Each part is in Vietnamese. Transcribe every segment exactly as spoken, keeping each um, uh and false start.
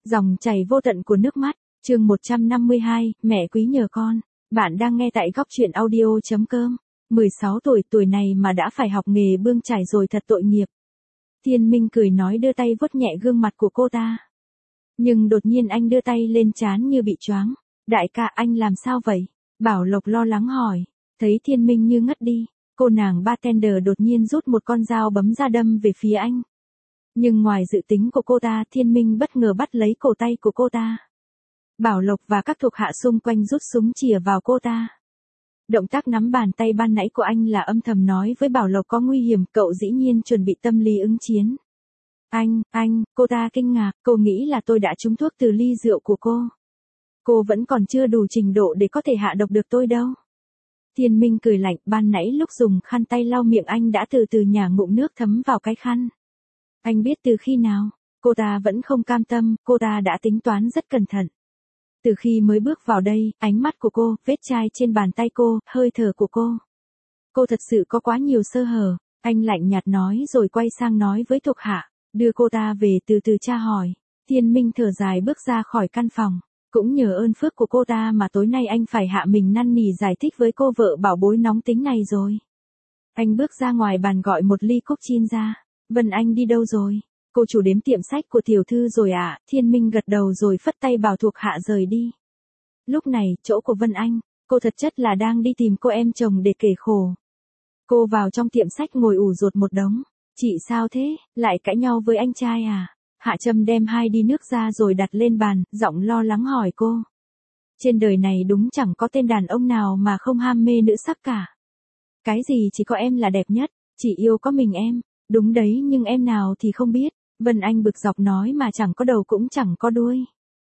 Dòng chảy vô tận của nước mắt, chương một trăm năm mươi hai, mẹ quý nhờ con. Bạn đang nghe tại góc truyện audio.com. mười sáu tuổi, tuổi này mà đã phải học nghề bươn chải rồi, thật tội nghiệp. Thiên Minh cười nói, đưa tay vuốt nhẹ gương mặt của cô ta. Nhưng đột nhiên anh đưa tay lên trán như bị choáng. Đại ca, anh làm sao vậy? Bảo Lộc lo lắng hỏi. Thấy Thiên Minh như ngất đi, cô nàng bartender đột nhiên rút một con dao bấm ra đâm về phía anh. Nhưng ngoài dự tính của cô ta, Thiên Minh bất ngờ bắt lấy cổ tay của cô ta. Bảo Lộc và các thuộc hạ xung quanh rút súng chĩa vào cô ta. Động tác nắm bàn tay ban nãy của anh là âm thầm nói với Bảo Lộc có nguy hiểm, cậu dĩ nhiên chuẩn bị tâm lý ứng chiến. Anh, anh, cô ta kinh ngạc, cô nghĩ là tôi đã trúng thuốc từ ly rượu của cô. Cô vẫn còn chưa đủ trình độ để có thể hạ độc được tôi đâu. Thiên Minh cười lạnh, ban nãy lúc dùng khăn tay lau miệng anh đã từ từ nhả ngụm nước thấm vào cái khăn. Anh biết từ khi nào? Cô ta vẫn không cam tâm, cô ta đã tính toán rất cẩn thận. Từ khi mới bước vào đây, ánh mắt của cô, vết chai trên bàn tay cô, hơi thở của cô. Cô thật sự có quá nhiều sơ hở, anh lạnh nhạt nói rồi quay sang nói với thuộc hạ, đưa cô ta về từ từ tra hỏi. Thiên Minh thở dài bước ra khỏi căn phòng, cũng nhờ ơn phước của cô ta mà tối nay anh phải hạ mình năn nỉ giải thích với cô vợ bảo bối nóng tính này rồi. Anh bước ra ngoài bàn gọi một ly cốc chin ra. Vân Anh đi đâu rồi? Cô chủ đếm tiệm sách của tiểu thư rồi ạ. À? Thiên Minh gật đầu rồi phất tay bảo thuộc hạ rời đi. Lúc này, chỗ của Vân Anh, cô thật chất là đang đi tìm cô em chồng để kể khổ. Cô vào trong tiệm sách ngồi ủ rột một đống. Chị sao thế, lại cãi nhau với anh trai à? Hạ Trâm đem hai đi nước ra rồi đặt lên bàn, giọng lo lắng hỏi cô. Trên đời này đúng chẳng có tên đàn ông nào mà không ham mê nữ sắc cả. Cái gì chỉ có em là đẹp nhất, chỉ yêu có mình em. Đúng đấy, nhưng em nào thì không biết. Vân Anh bực dọc nói mà chẳng có đầu cũng chẳng có đuôi.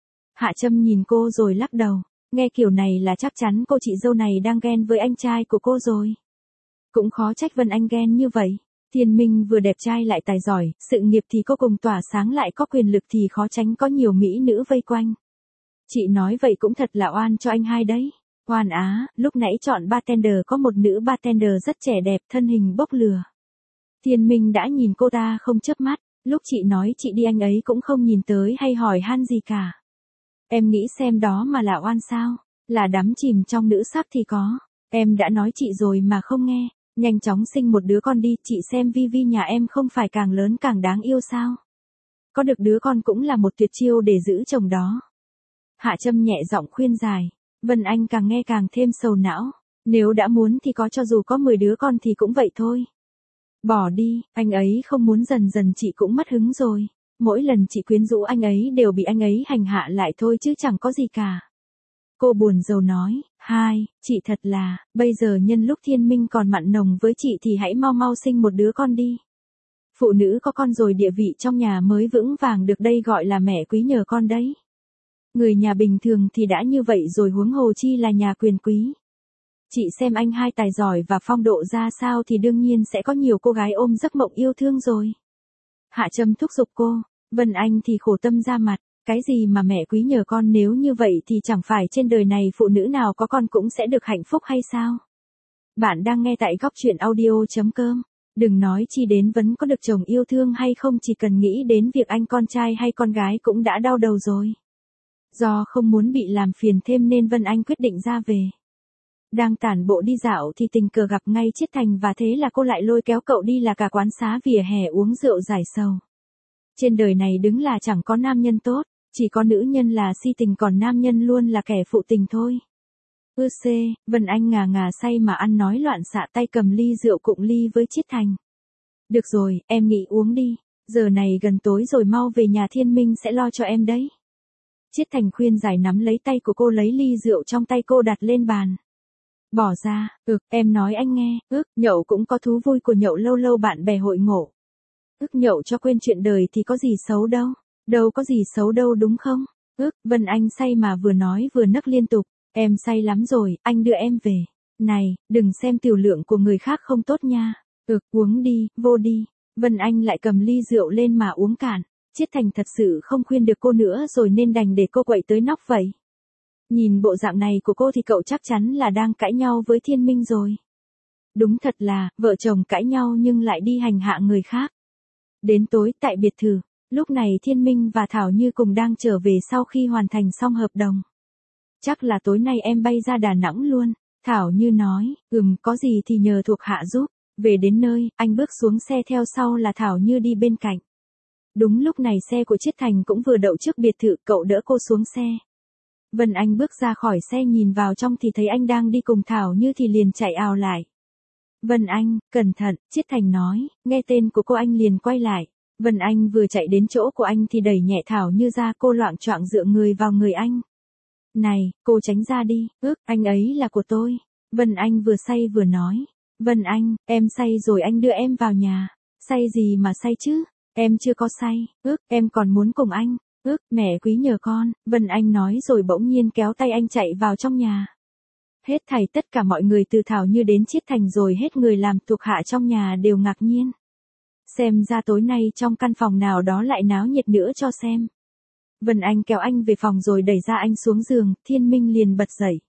Hạ Trâm nhìn cô rồi lắc đầu. Nghe kiểu này là chắc chắn cô chị dâu này đang ghen với anh trai của cô rồi. Cũng khó trách Vân Anh ghen như vậy. Thiên Minh vừa đẹp trai lại tài giỏi, sự nghiệp thì cô cùng tỏa sáng lại có quyền lực thì khó tránh có nhiều mỹ nữ vây quanh. Chị nói vậy cũng thật là oan cho anh hai đấy. Oan á, lúc nãy chọn bartender có một nữ bartender rất trẻ đẹp, thân hình bốc lửa. Thiên Minh đã nhìn cô ta không chớp mắt, lúc chị nói chị đi anh ấy cũng không nhìn tới hay hỏi han gì cả. Em nghĩ xem đó mà là oan sao, là đắm chìm trong nữ sắc thì có, em đã nói chị rồi mà không nghe, nhanh chóng sinh một đứa con đi, chị xem Vi Vi nhà em không phải càng lớn càng đáng yêu sao. Có được đứa con cũng là một tuyệt chiêu để giữ chồng đó. Hạ Trâm nhẹ giọng khuyên giải, Vân Anh càng nghe càng thêm sầu não, nếu đã muốn thì có cho dù có mười đứa con thì cũng vậy thôi. Bỏ đi, anh ấy không muốn dần dần chị cũng mất hứng rồi. Mỗi lần chị quyến rũ anh ấy đều bị anh ấy hành hạ lại thôi chứ chẳng có gì cả. Cô buồn rầu nói, hai, chị thật là, bây giờ nhân lúc Thiên Minh còn mặn nồng với chị thì hãy mau mau sinh một đứa con đi. Phụ nữ có con rồi địa vị trong nhà mới vững vàng được, đây gọi là mẹ quý nhờ con đấy. Người nhà bình thường thì đã như vậy rồi huống hồ chi là nhà quyền quý. Chị xem anh hai tài giỏi và phong độ ra sao thì đương nhiên sẽ có nhiều cô gái ôm giấc mộng yêu thương rồi. Hạ Trâm thúc giục cô, Vân Anh thì khổ tâm ra mặt, cái gì mà mẹ quý nhờ con, nếu như vậy thì chẳng phải trên đời này phụ nữ nào có con cũng sẽ được hạnh phúc hay sao? Bạn đang nghe tại góc truyện audio.com, đừng nói chi đến vấn có được chồng yêu thương hay không, chỉ cần nghĩ đến việc anh con trai hay con gái cũng đã đau đầu rồi. Do không muốn bị làm phiền thêm nên Vân Anh quyết định ra về. Đang tản bộ đi dạo thì tình cờ gặp ngay Chiết Thành và thế là cô lại lôi kéo cậu đi là cả quán xá vỉa hè uống rượu giải sầu. Trên đời này đứng là chẳng có nam nhân tốt, chỉ có nữ nhân là si tình, còn nam nhân luôn là kẻ phụ tình thôi. Ư xê, Vân Anh ngà ngà say mà ăn nói loạn xạ, tay cầm ly rượu cụng ly với Chiết Thành. Được rồi, em nghĩ uống đi, giờ này gần tối rồi, mau về nhà, Thiên Minh sẽ lo cho em đấy. Chiết Thành khuyên giải nắm lấy tay của cô, lấy ly rượu trong tay cô đặt lên bàn. Bỏ ra, ực, em nói anh nghe, ước, nhậu cũng có thú vui của nhậu, lâu lâu bạn bè hội ngộ. Ước, nhậu cho quên chuyện đời thì có gì xấu đâu, đâu có gì xấu đâu đúng không? Ước, Vân Anh say mà vừa nói vừa nấc liên tục, em say lắm rồi, anh đưa em về. Này, đừng xem tiểu lượng của người khác không tốt nha. Ực, uống đi, vô đi. Vân Anh lại cầm ly rượu lên mà uống cạn. Chiết Thành thật sự không khuyên được cô nữa rồi nên đành để cô quậy tới nóc vậy. Nhìn bộ dạng này của cô thì cậu chắc chắn là đang cãi nhau với Thiên Minh rồi. Đúng thật là, vợ chồng cãi nhau nhưng lại đi hành hạ người khác. Đến tối tại biệt thự, Lúc này Thiên Minh và Thảo Như cùng đang trở về sau khi hoàn thành xong hợp đồng. Chắc là tối nay em bay ra Đà Nẵng luôn. Thảo Như nói, ừm, có gì thì nhờ thuộc hạ giúp. Về đến nơi, anh bước xuống xe theo sau là Thảo Như đi bên cạnh. Đúng lúc này xe của Chiết Thành cũng vừa đậu trước biệt thự, cậu đỡ cô xuống xe. Vân Anh bước ra khỏi xe nhìn vào trong thì thấy anh đang đi cùng Thảo Như thì liền chạy ào lại. Vân Anh, cẩn thận, Chiết Thành nói, nghe tên của cô anh liền quay lại. Vân Anh vừa chạy đến chỗ của anh thì đẩy nhẹ Thảo Như ra, cô loạng choạng dựa người vào người anh. Này, cô tránh ra đi, ước, anh ấy là của tôi. Vân Anh vừa say vừa nói. Vân Anh, em say rồi anh đưa em vào nhà. Say gì mà say chứ? Em chưa có say, ước, em còn muốn cùng anh. Ước, mẹ quý nhờ con, Vân Anh nói rồi bỗng nhiên kéo tay anh chạy vào trong nhà. Hết thảy tất cả mọi người từ Thảo Như đến Chiết Thành rồi hết người làm thuộc hạ trong nhà đều ngạc nhiên. Xem ra tối nay trong căn phòng nào đó lại náo nhiệt nữa cho xem. Vân Anh kéo anh về phòng rồi đẩy ra anh xuống giường, Thiên Minh liền bật dậy.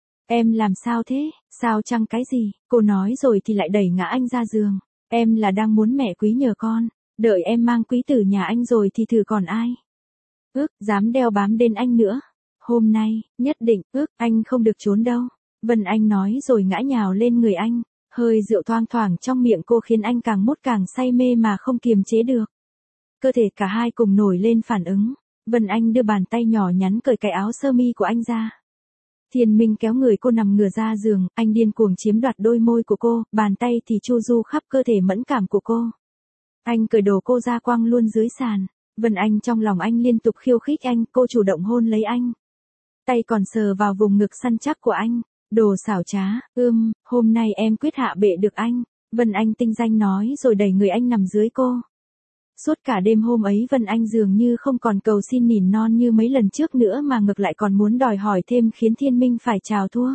Em làm sao thế, sao chăng cái gì, cô nói rồi thì lại đẩy ngã anh ra giường. Em là đang muốn mẹ quý nhờ con, đợi em mang quý tử nhà anh rồi thì thử còn ai. Ước, dám đeo bám đến anh nữa. Hôm nay, nhất định, ước, anh không được trốn đâu. Vân Anh nói rồi ngã nhào lên người anh. Hơi rượu thoang thoảng trong miệng cô khiến anh càng mốt càng say mê mà không kiềm chế được. Cơ thể cả hai cùng nổi lên phản ứng. Vân Anh đưa bàn tay nhỏ nhắn cởi cái áo sơ mi của anh ra. Thiên Minh kéo người cô nằm ngửa ra giường, anh điên cuồng chiếm đoạt đôi môi của cô, bàn tay thì chu du khắp cơ thể mẫn cảm của cô. Anh cởi đồ cô ra quăng luôn dưới sàn. Vân Anh trong lòng anh liên tục khiêu khích anh, cô chủ động hôn lấy anh. Tay còn sờ vào vùng ngực săn chắc của anh. Đồ xảo trá, ưm, hôm nay em quyết hạ bệ được anh. Vân Anh tinh danh nói rồi đẩy người anh nằm dưới cô. Suốt cả đêm hôm ấy Vân Anh dường như không còn cầu xin nỉ non như mấy lần trước nữa mà ngược lại còn muốn đòi hỏi thêm khiến Thiên Minh phải chào thua.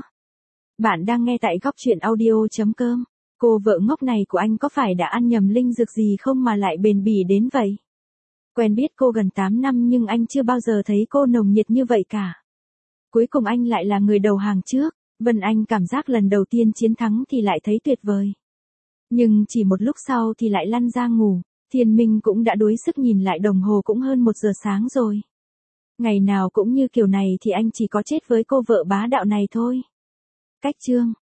Bạn đang nghe tại góc truyện audio.com. Cô vợ ngốc này của anh có phải đã ăn nhầm linh dược gì không mà lại bền bỉ đến vậy? Quen biết cô gần tám năm nhưng anh chưa bao giờ thấy cô nồng nhiệt như vậy cả. Cuối cùng anh lại là người đầu hàng trước. Vân Anh cảm giác lần đầu tiên chiến thắng thì lại thấy tuyệt vời. Nhưng chỉ một lúc sau thì lại lăn ra ngủ. Thiên Minh cũng đã đuối sức, nhìn lại đồng hồ cũng hơn một giờ sáng rồi. Ngày nào cũng như kiểu này thì anh chỉ có chết với cô vợ bá đạo này thôi. Cách chương